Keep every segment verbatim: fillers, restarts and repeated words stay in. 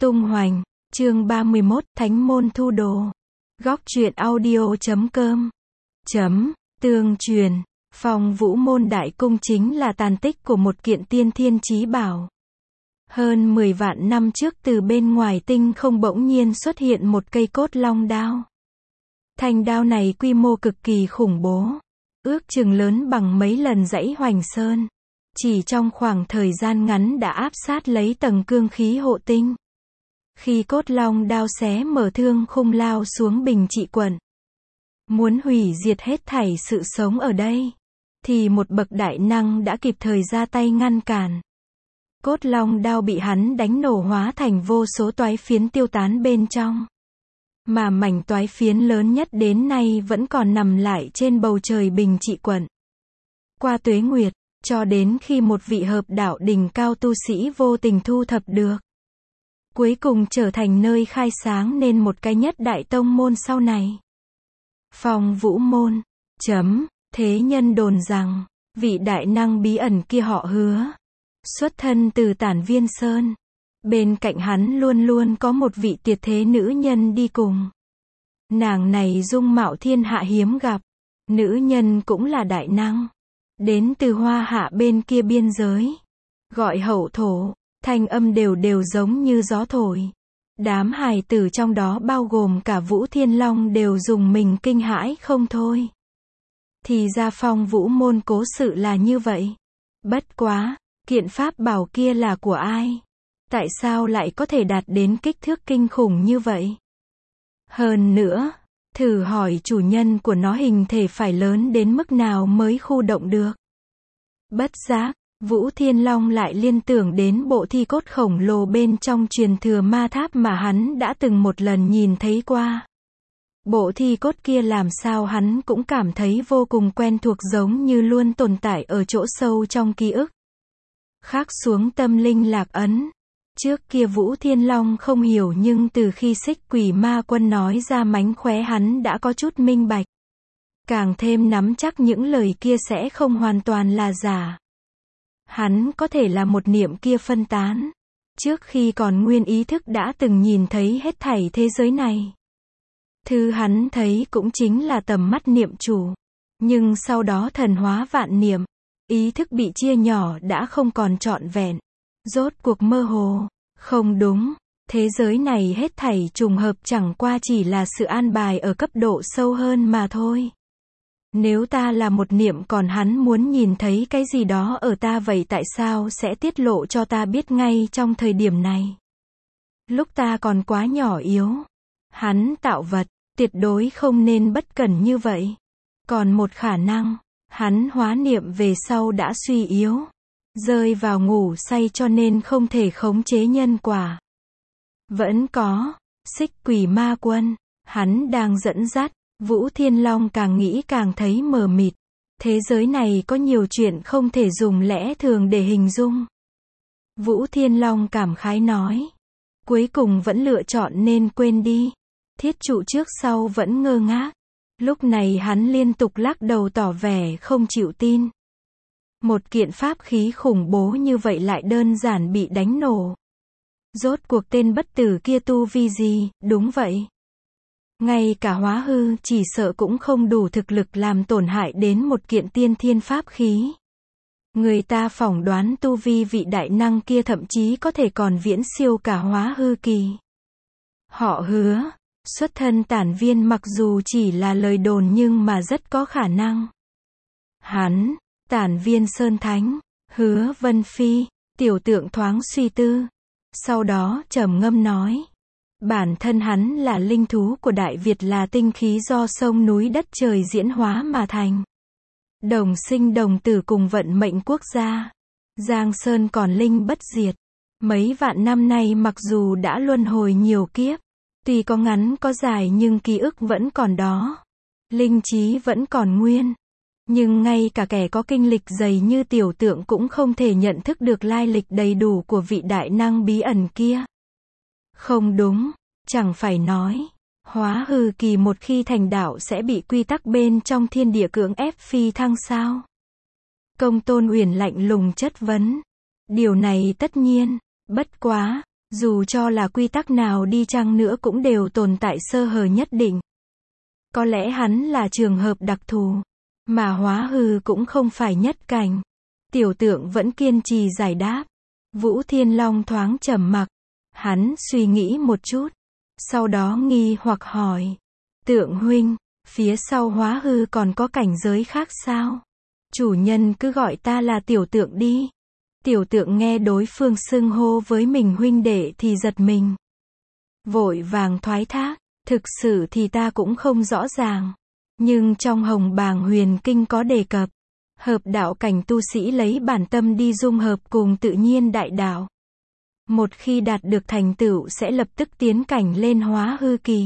Tung hoành, chương ba mươi mốt, Thánh môn thu đồ. Góc truyện audio chấm com. Chấm, tương truyền, Phong Vũ Môn Đại Cung chính là tàn tích của một kiện tiên thiên chí bảo. Hơn mười vạn năm trước từ bên ngoài tinh không bỗng nhiên xuất hiện một cây cốt long đao. Thanh đao này quy mô cực kỳ khủng bố, ước chừng lớn bằng mấy lần dãy Hoành Sơn. Chỉ trong khoảng thời gian ngắn đã áp sát lấy tầng cương khí hộ tinh. Khi cốt long đao xé mở thương khung lao xuống bình trị quận, muốn hủy diệt hết thảy sự sống ở đây, thì một bậc đại năng đã kịp thời ra tay ngăn cản. Cốt long đao bị hắn đánh nổ hóa thành vô số toái phiến tiêu tán bên trong. Mà mảnh toái phiến lớn nhất đến nay vẫn còn nằm lại trên bầu trời bình trị quận. Qua tuế nguyệt, cho đến khi một vị hợp đạo đỉnh cao tu sĩ vô tình thu thập được, cuối cùng trở thành nơi khai sáng nên một cái nhất đại tông môn sau này. Phong Vũ Môn. Chấm, thế nhân đồn rằng, vị đại năng bí ẩn kia họ Hứa, xuất thân từ Tản Viên Sơn. Bên cạnh hắn luôn luôn có một vị tuyệt thế nữ nhân đi cùng. Nàng này dung mạo thiên hạ hiếm gặp. Nữ nhân cũng là đại năng, đến từ Hoa Hạ bên kia biên giới. Gọi hậu thổ, thanh âm đều đều giống như gió thổi. Đám hài tử trong đó bao gồm cả Vũ Thiên Long đều dùng mình kinh hãi không thôi. Thì ra Phong Vũ Môn cố sự là như vậy. Bất quá, kiện pháp bảo kia là của ai? Tại sao lại có thể đạt đến kích thước kinh khủng như vậy? Hơn nữa, thử hỏi chủ nhân của nó hình thể phải lớn đến mức nào mới khu động được? Bất giác, Vũ Thiên Long lại liên tưởng đến bộ thi cốt khổng lồ bên trong truyền thừa ma tháp mà hắn đã từng một lần nhìn thấy qua. Bộ thi cốt kia làm sao hắn cũng cảm thấy vô cùng quen thuộc, giống như luôn tồn tại ở chỗ sâu trong ký ức. Khắc xuống tâm linh lạc ấn. Trước kia Vũ Thiên Long không hiểu, nhưng từ khi Xích Quỷ Ma Quân nói ra mánh khóe hắn đã có chút minh bạch. Càng thêm nắm chắc những lời kia sẽ không hoàn toàn là giả. Hắn có thể là một niệm kia phân tán. Trước khi còn nguyên ý thức đã từng nhìn thấy hết thảy thế giới này. Thứ hắn thấy cũng chính là tầm mắt niệm chủ. Nhưng sau đó thần hóa vạn niệm, ý thức bị chia nhỏ đã không còn trọn vẹn. Rốt cuộc mơ hồ. Không đúng, thế giới này hết thảy trùng hợp chẳng qua chỉ là sự an bài ở cấp độ sâu hơn mà thôi. Nếu ta là một niệm còn hắn muốn nhìn thấy cái gì đó ở ta, vậy tại sao sẽ tiết lộ cho ta biết ngay trong thời điểm này? Lúc ta còn quá nhỏ yếu. Hắn tạo vật, tuyệt đối không nên bất cẩn như vậy. Còn một khả năng, hắn hóa niệm về sau đã suy yếu, rơi vào ngủ say cho nên không thể khống chế nhân quả. Vẫn có, Xích Quỷ Ma Quân, hắn đang dẫn dắt. Vũ Thiên Long càng nghĩ càng thấy mờ mịt. Thế giới này có nhiều chuyện không thể dùng lẽ thường để hình dung. Vũ Thiên Long cảm khái nói. Cuối cùng vẫn lựa chọn nên quên đi. Thiết trụ trước sau vẫn ngơ ngác. Lúc này hắn liên tục lắc đầu tỏ vẻ không chịu tin. Một kiện pháp khí khủng bố như vậy lại đơn giản bị đánh nổ. Rốt cuộc tên bất tử kia tu vi gì? Đúng vậy. Ngay cả hóa hư chỉ sợ cũng không đủ thực lực làm tổn hại đến một kiện tiên thiên pháp khí. Người ta phỏng đoán tu vi vị đại năng kia thậm chí có thể còn viễn siêu cả hóa hư kỳ. Họ Hứa, xuất thân Tản Viên, mặc dù chỉ là lời đồn nhưng mà rất có khả năng. Hắn, Tản Viên Sơn Thánh, Hứa Vân Phi. Tiểu Tượng thoáng suy tư, sau đó trầm ngâm nói. Bản thân hắn là linh thú của Đại Việt, là tinh khí do sông núi đất trời diễn hóa mà thành. Đồng sinh đồng tử cùng vận mệnh quốc gia. Giang Sơn còn linh bất diệt. Mấy vạn năm nay mặc dù đã luân hồi nhiều kiếp, tuy có ngắn có dài nhưng ký ức vẫn còn đó. Linh trí vẫn còn nguyên. Nhưng ngay cả kẻ có kinh lịch dày như Tiểu Tượng cũng không thể nhận thức được lai lịch đầy đủ của vị đại năng bí ẩn kia. Không đúng, chẳng phải nói, hóa hư kỳ một khi thành đạo sẽ bị quy tắc bên trong thiên địa cưỡng ép phi thăng sao? Công Tôn Uyển lạnh lùng chất vấn. Điều này tất nhiên, bất quá, Dù cho là quy tắc nào đi chăng nữa cũng đều tồn tại sơ hở nhất định. Có lẽ hắn là trường hợp đặc thù, mà Hóa Hư cũng không phải nhất cảnh. Tiểu Tượng vẫn kiên trì giải đáp. Vũ Thiên Long thoáng trầm mặc. Hắn suy nghĩ một chút, sau đó nghi hoặc hỏi. Tượng huynh, phía sau Hóa Hư còn có cảnh giới khác sao? Chủ nhân cứ gọi ta là Tiểu Tượng đi. Tiểu Tượng nghe đối phương xưng hô với mình huynh đệ thì giật mình. Vội vàng thoái thác, thực sự thì ta cũng không rõ ràng. Nhưng trong Hồng Bàng Huyền Kinh có đề cập, hợp đạo cảnh tu sĩ lấy bản tâm đi dung hợp cùng tự nhiên đại đạo. Một khi đạt được thành tựu sẽ lập tức tiến cảnh lên Hóa Hư kỳ.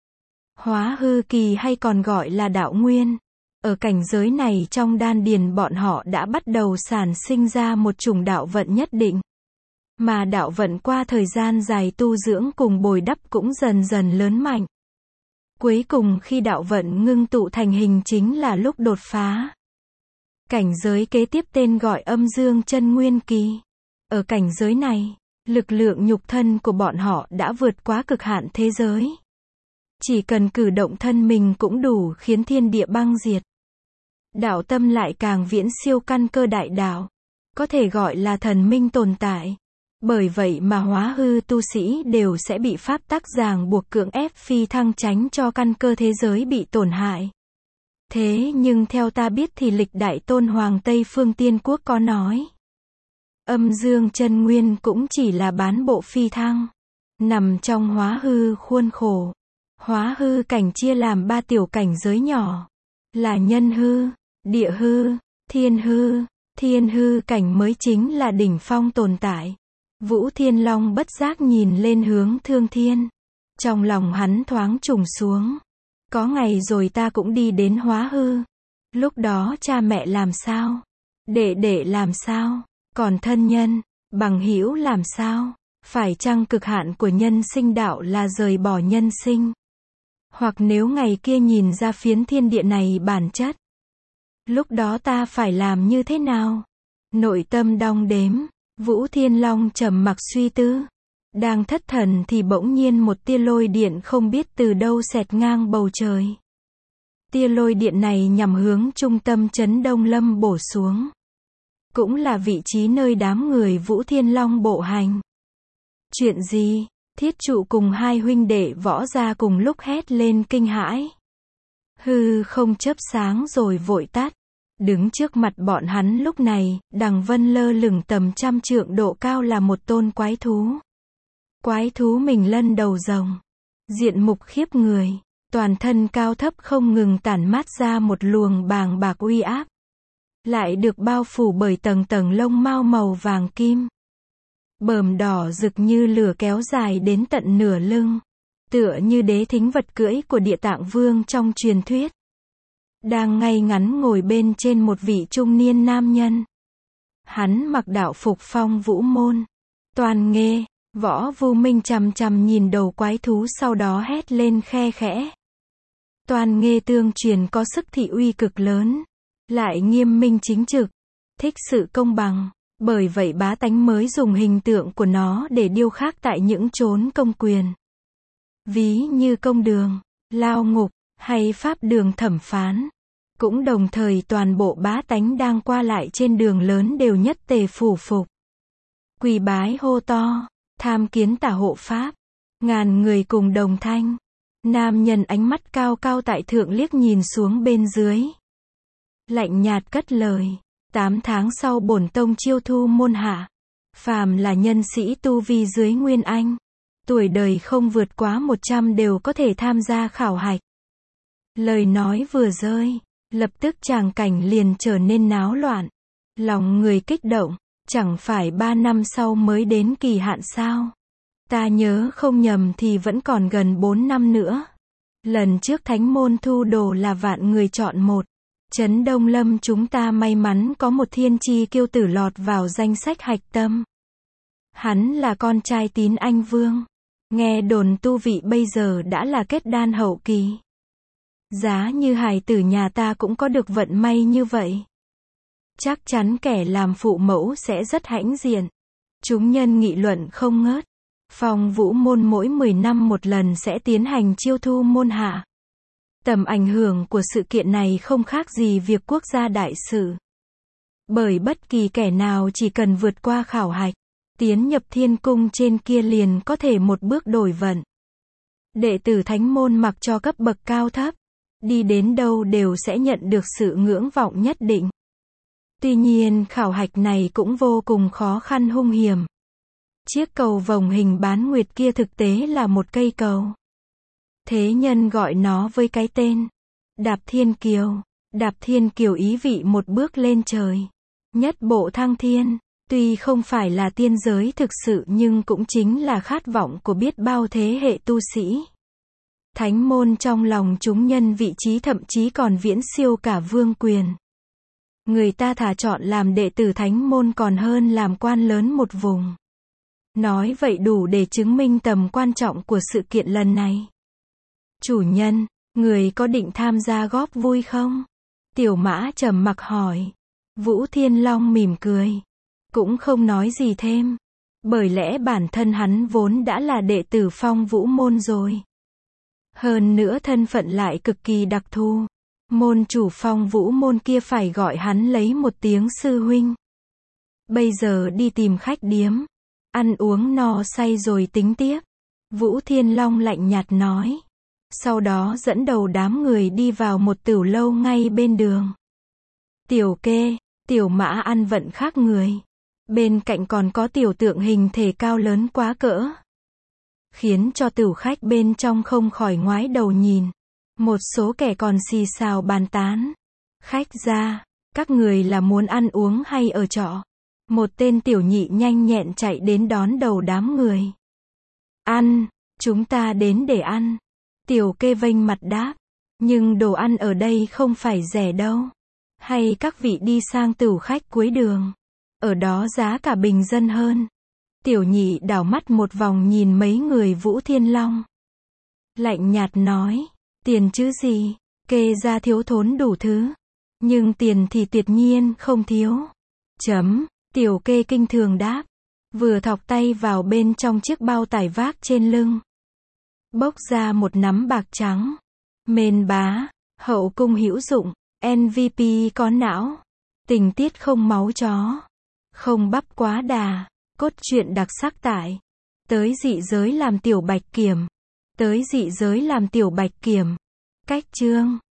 Hóa Hư kỳ hay còn gọi là đạo nguyên. Ở cảnh giới này trong đan điền bọn họ đã bắt đầu sản sinh ra một chủng đạo vận nhất định. Mà đạo vận qua thời gian dài tu dưỡng cùng bồi đắp cũng dần dần lớn mạnh. Cuối cùng khi đạo vận ngưng tụ thành hình chính là lúc đột phá. Cảnh giới kế tiếp tên gọi âm dương chân nguyên kỳ. Ở cảnh giới này, lực lượng nhục thân của bọn họ đã vượt quá cực hạn thế giới. Chỉ cần cử động thân mình cũng đủ khiến thiên địa băng diệt. Đạo tâm lại càng viễn siêu căn cơ đại đạo. Có thể gọi là thần minh tồn tại. Bởi vậy mà Hóa Hư tu sĩ đều sẽ bị pháp tắc ràng buộc cưỡng ép phi thăng tránh cho căn cơ thế giới bị tổn hại. Thế nhưng theo ta biết thì lịch đại tôn hoàng Tây Phương Tiên Quốc có nói. Âm dương chân nguyên cũng chỉ là bán bộ phi thăng. Nằm trong Hóa Hư khuôn khổ. Hóa Hư cảnh chia làm ba tiểu cảnh giới nhỏ. Là nhân hư, địa hư, thiên hư. Thiên hư cảnh mới chính là đỉnh phong tồn tại. Vũ Thiên Long bất giác nhìn lên hướng Thương Thiên. Trong lòng hắn thoáng trùng xuống. Có ngày rồi ta cũng đi đến Hóa Hư. Lúc đó cha mẹ làm sao? Đệ đệ làm sao? Còn thân nhân, bằng hữu làm sao? Phải chăng cực hạn của nhân sinh đạo là rời bỏ nhân sinh? Hoặc nếu ngày kia nhìn ra phiến thiên địa này bản chất, lúc đó ta phải làm như thế nào? Nội tâm đong đếm, Vũ Thiên Long trầm mặc suy tư. Đang thất thần thì bỗng nhiên một tia lôi điện không biết từ đâu xẹt ngang bầu trời. Tia lôi điện này nhằm hướng trung tâm trấn Đông Lâm bổ xuống. Cũng là vị trí nơi đám người Vũ Thiên Long bộ hành. Chuyện gì? Thiết Trụ cùng hai huynh đệ Võ Gia cùng lúc hét lên kinh hãi. Hư không chớp sáng rồi vội tắt. Đứng trước mặt bọn hắn lúc này, đằng vân lơ lửng tầm trăm trượng độ cao là một tôn quái thú. Quái thú mình lân đầu rồng. Diện mục khiếp người. Toàn thân cao thấp không ngừng tản mát ra một luồng bàng bạc uy áp. Lại được bao phủ bởi tầng tầng lông mao màu vàng kim. Bờm đỏ rực như lửa kéo dài đến tận nửa lưng. Tựa như đế thính vật cưỡi của Địa Tạng Vương trong truyền thuyết. Đang ngay ngắn ngồi bên trên một vị trung niên nam nhân. Hắn mặc đạo phục phong vũ môn. Toàn Nghê, Võ Vu Minh chằm chằm nhìn đầu quái thú sau đó hét lên khe khẽ. Toàn Nghê tương truyền có sức thị uy cực lớn. Lại nghiêm minh chính trực. Thích sự công bằng. Bởi vậy bá tánh mới dùng hình tượng của nó để điêu khắc tại những chốn công quyền. Ví như công đường, lao ngục, hay pháp đường thẩm phán. Cũng đồng thời toàn bộ bá tánh đang qua lại trên đường lớn đều nhất tề phủ phục. Quỳ bái hô to, tham kiến tả hộ pháp. Ngàn người cùng đồng thanh. Nam nhân ánh mắt cao cao tại thượng liếc nhìn xuống bên dưới. Lạnh nhạt cất lời. Tám tháng sau bổn tông chiêu thu môn hạ. Phàm là nhân sĩ tu vi dưới Nguyên Anh. Tuổi đời không vượt quá một trăm đều có thể tham gia khảo hạch. Lời nói vừa rơi. Lập tức tràng cảnh liền trở nên náo loạn. Lòng người kích động. Chẳng phải ba năm sau mới đến kỳ hạn sao? Ta nhớ không nhầm thì vẫn còn gần bốn năm nữa. Lần trước thánh môn thu đồ là vạn người chọn một. Trấn Đông Lâm chúng ta may mắn có một thiên chi kiêu tử lọt vào danh sách hạch tâm. Hắn là con trai Tín Anh Vương. Nghe đồn tu vị bây giờ đã là kết đan hậu kỳ. Giá như hài tử nhà ta cũng có được vận may như vậy. Chắc chắn kẻ làm phụ mẫu sẽ rất hãnh diện. Chúng nhân nghị luận không ngớt. Phong Vũ Môn mỗi mười năm một lần sẽ tiến hành chiêu thu môn hạ. Tầm ảnh hưởng của sự kiện này không khác gì việc quốc gia đại sự. Bởi bất kỳ kẻ nào chỉ cần vượt qua khảo hạch, tiến nhập thiên cung trên kia liền có thể một bước đổi vận. Đệ tử thánh môn mặc cho cấp bậc cao thấp, đi đến đâu đều sẽ nhận được sự ngưỡng vọng nhất định. Tuy nhiên khảo hạch này cũng vô cùng khó khăn hung hiểm. Chiếc cầu vồng hình bán nguyệt kia thực tế là một cây cầu. Thế nhân gọi nó với cái tên Đạp Thiên Kiều. Đạp Thiên Kiều ý vị một bước lên trời, nhất bộ thăng thiên. Tuy không phải là tiên giới thực sự nhưng cũng chính là khát vọng của biết bao thế hệ tu sĩ. Thánh môn trong lòng chúng nhân vị trí thậm chí còn viễn siêu cả vương quyền. Người ta thà chọn làm đệ tử thánh môn còn hơn làm quan lớn một vùng. Nói vậy đủ để chứng minh tầm quan trọng của sự kiện lần này. Chủ nhân, người có định tham gia góp vui không? Tiểu Mã trầm mặc hỏi. Vũ Thiên Long mỉm cười, cũng không nói gì thêm. Bởi lẽ bản thân hắn vốn đã là đệ tử Phong Vũ Môn rồi. Hơn nữa thân phận lại cực kỳ đặc thù. Môn chủ Phong Vũ Môn kia phải gọi hắn lấy một tiếng sư huynh. Bây giờ đi tìm khách điếm, ăn uống no say rồi tính tiếp. Vũ Thiên Long lạnh nhạt nói. Sau đó dẫn đầu đám người đi vào một tửu lâu ngay bên đường. Tiểu Kê, Tiểu Mã ăn vận khác người. Bên cạnh còn có tiểu tượng hình thể cao lớn quá cỡ, khiến cho tửu khách bên trong không khỏi ngoái đầu nhìn. Một số kẻ còn xì xào bàn tán. Khách gia, các người là muốn ăn uống hay ở trọ? Một tên tiểu nhị nhanh nhẹn chạy đến đón đầu đám người. Ăn, chúng ta đến để ăn. Tiểu Kê vênh mặt đáp. Nhưng đồ ăn ở đây không phải rẻ đâu. Hay các vị đi sang tửu khách cuối đường. Ở đó giá cả bình dân hơn. Tiểu nhị đảo mắt một vòng nhìn mấy người Vũ Thiên Long. Lạnh nhạt nói. Tiền chứ gì, Kê gia thiếu thốn đủ thứ. Nhưng tiền thì tuyệt nhiên không thiếu. Chấm, Tiểu Kê kinh thường đáp. Vừa thọc tay vào bên trong chiếc bao tải vác trên lưng. Bốc ra một nắm bạc trắng. Mên bá, hậu cung hữu dụng, em vê pê có não. Tình tiết không máu chó. Không bắp quá đà. Cốt truyện đặc sắc tại. Tới dị giới làm tiểu bạch kiểm. Tới dị giới làm tiểu bạch kiểm. Cách chương